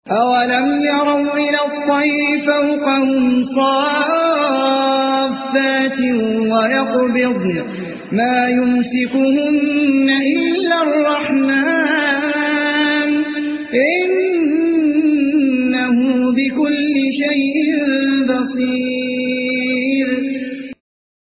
أولم يروا إلى الطير فوقهم صافات ويقبضن ما يمسكهن إلا الرحمن إنه بكل شيء بصير.